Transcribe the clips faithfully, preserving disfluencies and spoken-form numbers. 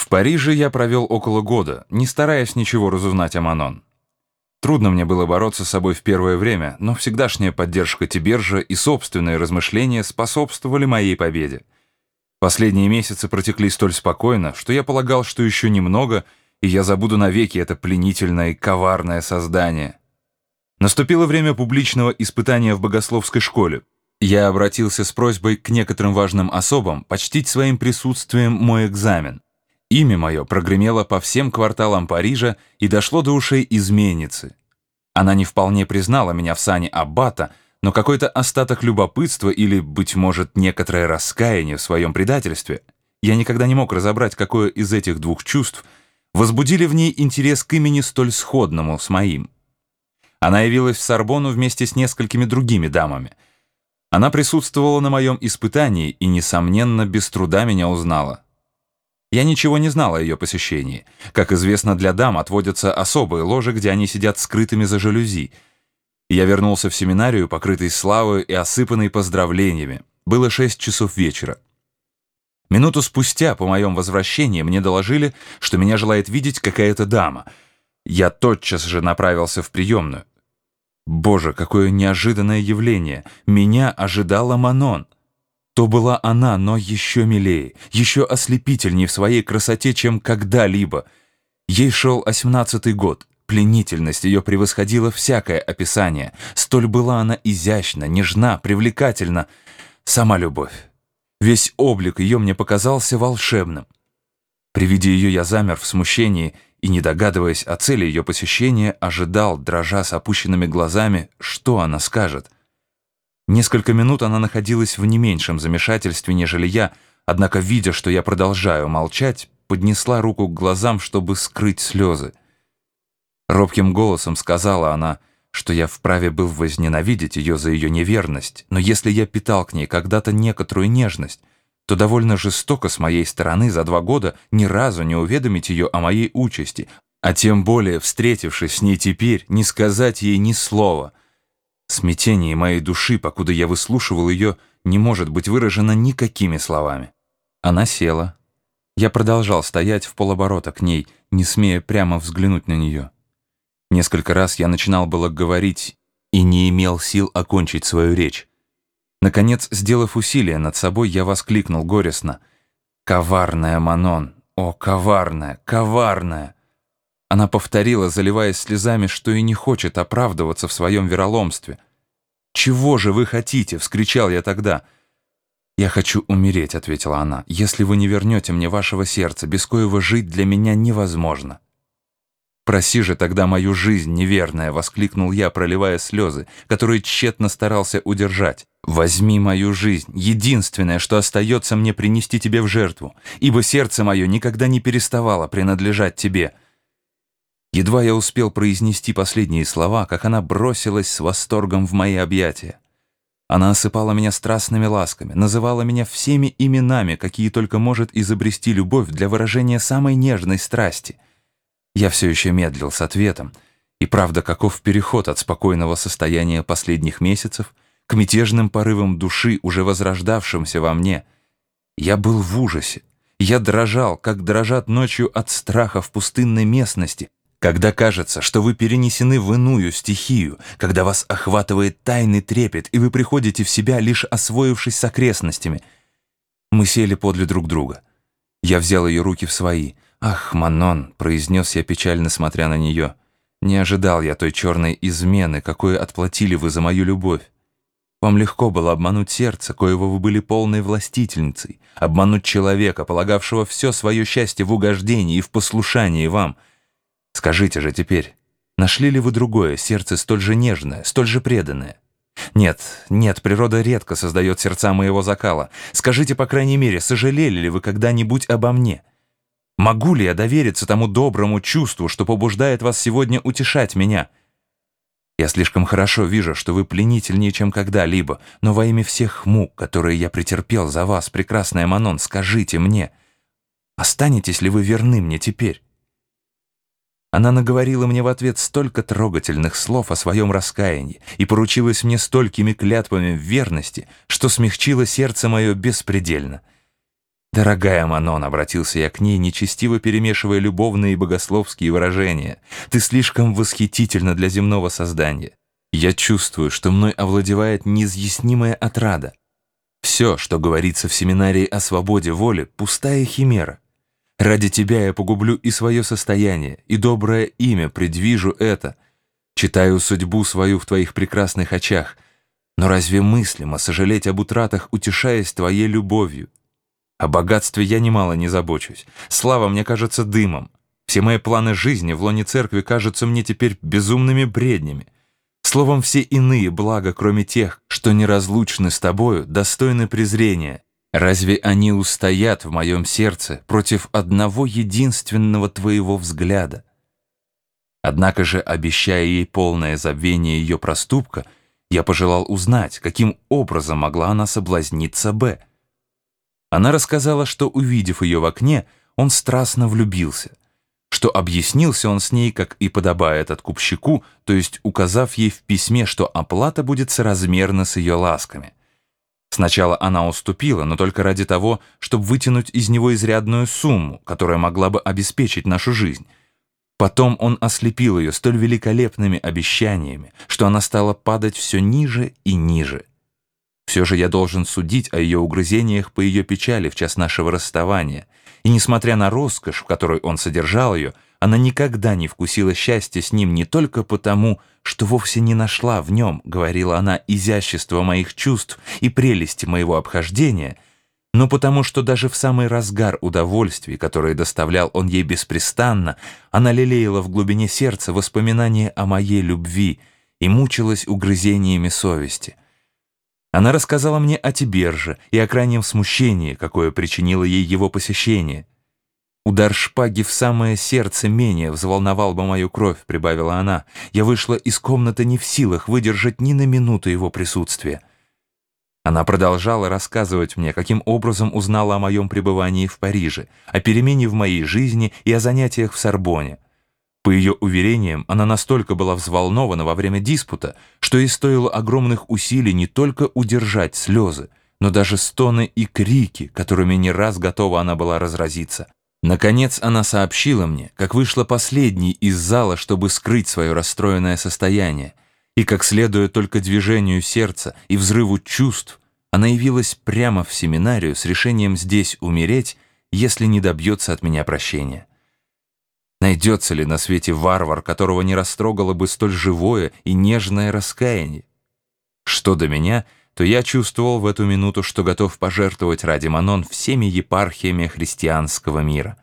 В Париже я провел около года, не стараясь ничего разузнать о Манон. Трудно мне было бороться с собой в первое время, но всегдашняя поддержка Тибержа и собственные размышления способствовали моей победе. Последние месяцы протекли столь спокойно, что я полагал, что еще немного, и я забуду навеки это пленительное и коварное создание. Наступило время публичного испытания в богословской школе. Я обратился с просьбой к некоторым важным особам почтить своим присутствием мой экзамен. Имя мое прогремело по всем кварталам Парижа и дошло до ушей изменницы. Она не вполне признала меня в сане аббата, но какой-то остаток любопытства или, быть может, некоторое раскаяние в своем предательстве, я никогда не мог разобрать, какое из этих двух чувств, возбудили в ней интерес к имени столь сходному с моим. Она явилась в Сорбонну вместе с несколькими другими дамами. Она присутствовала на моем испытании и, несомненно, без труда меня узнала. Я ничего не знал о ее посещении. Как известно, для дам отводятся особые ложи, где они сидят скрытыми за жалюзи. Я вернулся в семинарию, покрытый славой и осыпанный поздравлениями. Было шесть часов вечера. Минуту спустя, по моем возвращении, мне доложили, что меня желает видеть какая-то дама. Я тотчас же направился в приемную. Боже, какое неожиданное явление! Меня ожидала Манон. То была она, но еще милее, еще ослепительней в своей красоте, чем когда-либо. Ей шел осьмнадцатый год. Пленительность ее превосходила всякое описание. Столь была она изящна, нежна, привлекательна. Сама любовь. Весь облик ее мне показался волшебным. При виде ее я замер в смущении и, не догадываясь о цели ее посещения, ожидал, дрожа с опущенными глазами, что она скажет. Несколько минут она находилась в не меньшем замешательстве, нежели я, однако, видя, что я продолжаю молчать, поднесла руку к глазам, чтобы скрыть слезы. Робким голосом сказала она, что я вправе был возненавидеть ее за ее неверность, но если я питал к ней когда-то некоторую нежность, то довольно жестоко с моей стороны за два года ни разу не уведомить ее о моей участи, а тем более, встретившись с ней теперь, не сказать ей ни слова. Смятение моей души, покуда я выслушивал ее, не может быть выражено никакими словами. Она села. Я продолжал стоять в полоборота к ней, не смея прямо взглянуть на нее. Несколько раз я начинал было говорить и не имел сил окончить свою речь. Наконец, сделав усилие над собой, я воскликнул горестно: «Коварная Манон! О, коварная, коварная!» Она повторила, заливаясь слезами, что и не хочет оправдываться в своем вероломстве. «Чего же вы хотите?» — вскричал я тогда. «Я хочу умереть», — ответила она. «Если вы не вернете мне вашего сердца, без коего жить для меня невозможно». «Проси же тогда мою жизнь, неверная!» — воскликнул я, проливая слезы, которые тщетно старался удержать. «Возьми мою жизнь, единственное, что остается мне принести тебе в жертву, ибо сердце мое никогда не переставало принадлежать тебе». Едва я успел произнести последние слова, как она бросилась с восторгом в мои объятия. Она осыпала меня страстными ласками, называла меня всеми именами, какие только может изобрести любовь для выражения самой нежной страсти. Я все еще медлил с ответом, и правда, каков переход от спокойного состояния последних месяцев к мятежным порывам души, уже возрождавшимся во мне. Я был в ужасе, я дрожал, как дрожат ночью от страха в пустынной местности, когда кажется, что вы перенесены в иную стихию, когда вас охватывает тайный трепет, и вы приходите в себя, лишь освоившись с окрестностями. Мы сели подле друг друга. Я взял ее руки в свои. «Ах, Манон!» — произнес я, печально смотря на нее. «Не ожидал я той черной измены, какую отплатили вы за мою любовь. Вам легко было обмануть сердце, коего вы были полной властительницей, обмануть человека, полагавшего все свое счастье в угождении и в послушании вам. Скажите же теперь, нашли ли вы другое сердце, столь же нежное, столь же преданное? Нет, нет, природа редко создает сердца моего закала. Скажите, по крайней мере, сожалели ли вы когда-нибудь обо мне? Могу ли я довериться тому доброму чувству, что побуждает вас сегодня утешать меня? Я слишком хорошо вижу, что вы пленительнее, чем когда-либо, но во имя всех мук, которые я претерпел за вас, прекрасная Манон, скажите мне, останетесь ли вы верны мне теперь?» Она наговорила мне в ответ столько трогательных слов о своем раскаянии и поручилась мне столькими клятвами в верности, что смягчило сердце мое беспредельно. «Дорогая Манон», — обратился я к ней, нечестиво перемешивая любовные и богословские выражения, «ты слишком восхитительна для земного создания. Я чувствую, что мной овладевает неизъяснимая отрада. Все, что говорится в семинарии о свободе воли, пустая химера. Ради тебя я погублю и свое состояние, и доброе имя предвижу это. Читаю судьбу свою в твоих прекрасных очах. Но разве мыслимо сожалеть об утратах, утешаясь твоей любовью? О богатстве я немало не забочусь. Слава мне кажется дымом. Все мои планы жизни в лоне церкви кажутся мне теперь безумными бреднями. Словом, все иные блага, кроме тех, что неразлучны с тобою, достойны презрения. Разве они устоят в моем сердце против одного единственного твоего взгляда? Однако же, обещая ей полное забвение ее проступка, я пожелал узнать, каким образом могла она соблазниться Б. Она рассказала, что, увидев ее в окне, он страстно влюбился, что объяснился он с ней, как и подобает откупщику, то есть указав ей в письме, что оплата будет соразмерна с ее ласками. Сначала она уступила, но только ради того, чтобы вытянуть из него изрядную сумму, которая могла бы обеспечить нашу жизнь. Потом он ослепил ее столь великолепными обещаниями, что она стала падать все ниже и ниже. Все же я должен судить о ее угрызениях по ее печали в час нашего расставания, и, несмотря на роскошь, в которой он содержал ее, она никогда не вкусила счастья с ним не только потому, что вовсе не нашла в нем, говорила она, изящества моих чувств и прелести моего обхождения, но потому что даже в самый разгар удовольствий, которые доставлял он ей беспрестанно, она лелеяла в глубине сердца воспоминания о моей любви и мучилась угрызениями совести. Она рассказала мне о Тиберже и о крайнем смущении, какое причинило ей его посещение. «Удар шпаги в самое сердце менее взволновал бы мою кровь», — прибавила она. «Я вышла из комнаты не в силах выдержать ни на минуту его присутствия». Она продолжала рассказывать мне, каким образом узнала о моем пребывании в Париже, о перемене в моей жизни и о занятиях в Сорбоне. По ее уверениям, она настолько была взволнована во время диспута, что ей стоило огромных усилий не только удержать слезы, но даже стоны и крики, которыми не раз готова она была разразиться. Наконец она сообщила мне, как вышла последней из зала, чтобы скрыть свое расстроенное состояние, и как, следуя только движению сердца и взрыву чувств, она явилась прямо в семинарию с решением здесь умереть, если не добьется от меня прощения. Найдется ли на свете варвар, которого не растрогало бы столь живое и нежное раскаяние? Что до меня, то я чувствовал в эту минуту, что готов пожертвовать ради Манон всеми епархиями христианского мира.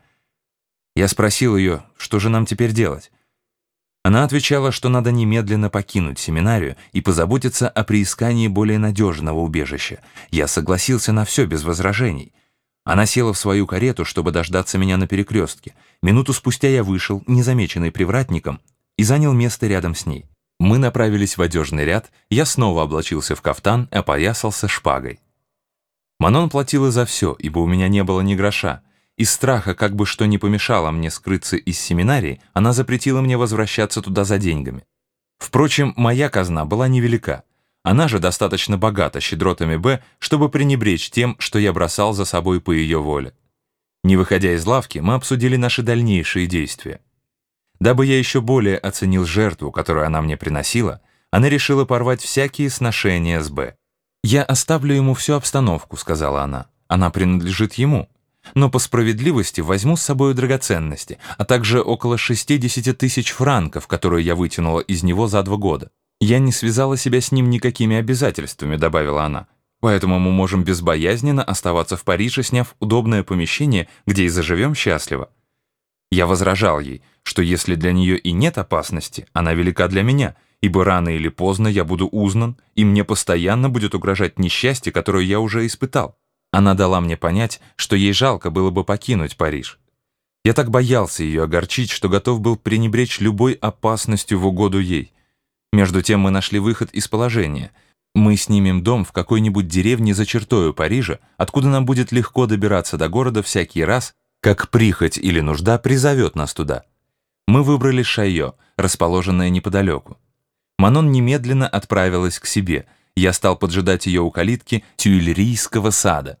Я спросил ее, что же нам теперь делать? Она отвечала, что надо немедленно покинуть семинарию и позаботиться о приискании более надежного убежища. Я согласился на все без возражений. Она села в свою карету, чтобы дождаться меня на перекрестке. Минуту спустя я вышел, незамеченный привратником, и занял место рядом с ней. Мы направились в одежный ряд, я снова облачился в кафтан и опоясался шпагой. Манон платила за все, ибо у меня не было ни гроша. Из страха, как бы что ни помешало мне скрыться из семинарии, она запретила мне возвращаться туда за деньгами. Впрочем, моя казна была невелика. Она же достаточно богата щедротами Б, чтобы пренебречь тем, что я бросал за собой по ее воле. Не выходя из лавки, мы обсудили наши дальнейшие действия. Дабы я еще более оценил жертву, которую она мне приносила, она решила порвать всякие сношения с Б. «Я оставлю ему всю обстановку», — сказала она. «Она принадлежит ему. Но по справедливости возьму с собой драгоценности, а также около шестидесяти тысяч франков, которые я вытянула из него за два года. Я не связала себя с ним никакими обязательствами», — добавила она. «Поэтому мы можем безбоязненно оставаться в Париже, сняв удобное помещение, где и заживем счастливо». Я возражал ей, что если для нее и нет опасности, она велика для меня, ибо рано или поздно я буду узнан, и мне постоянно будет угрожать несчастье, которое я уже испытал. Она дала мне понять, что ей жалко было бы покинуть Париж. Я так боялся ее огорчить, что готов был пренебречь любой опасностью в угоду ей. Между тем мы нашли выход из положения. Мы снимем дом в какой-нибудь деревне за чертою Парижа, откуда нам будет легко добираться до города всякий раз, как прихоть или нужда призовет нас туда. Мы выбрали Шайо, расположенное неподалеку. Манон немедленно отправилась к себе. Я стал поджидать ее у калитки Тюильрийского сада.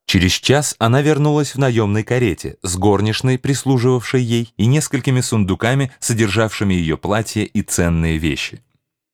Через час она вернулась в наемной карете с горничной, прислуживавшей ей, и несколькими сундуками, содержавшими ее платье и ценные вещи.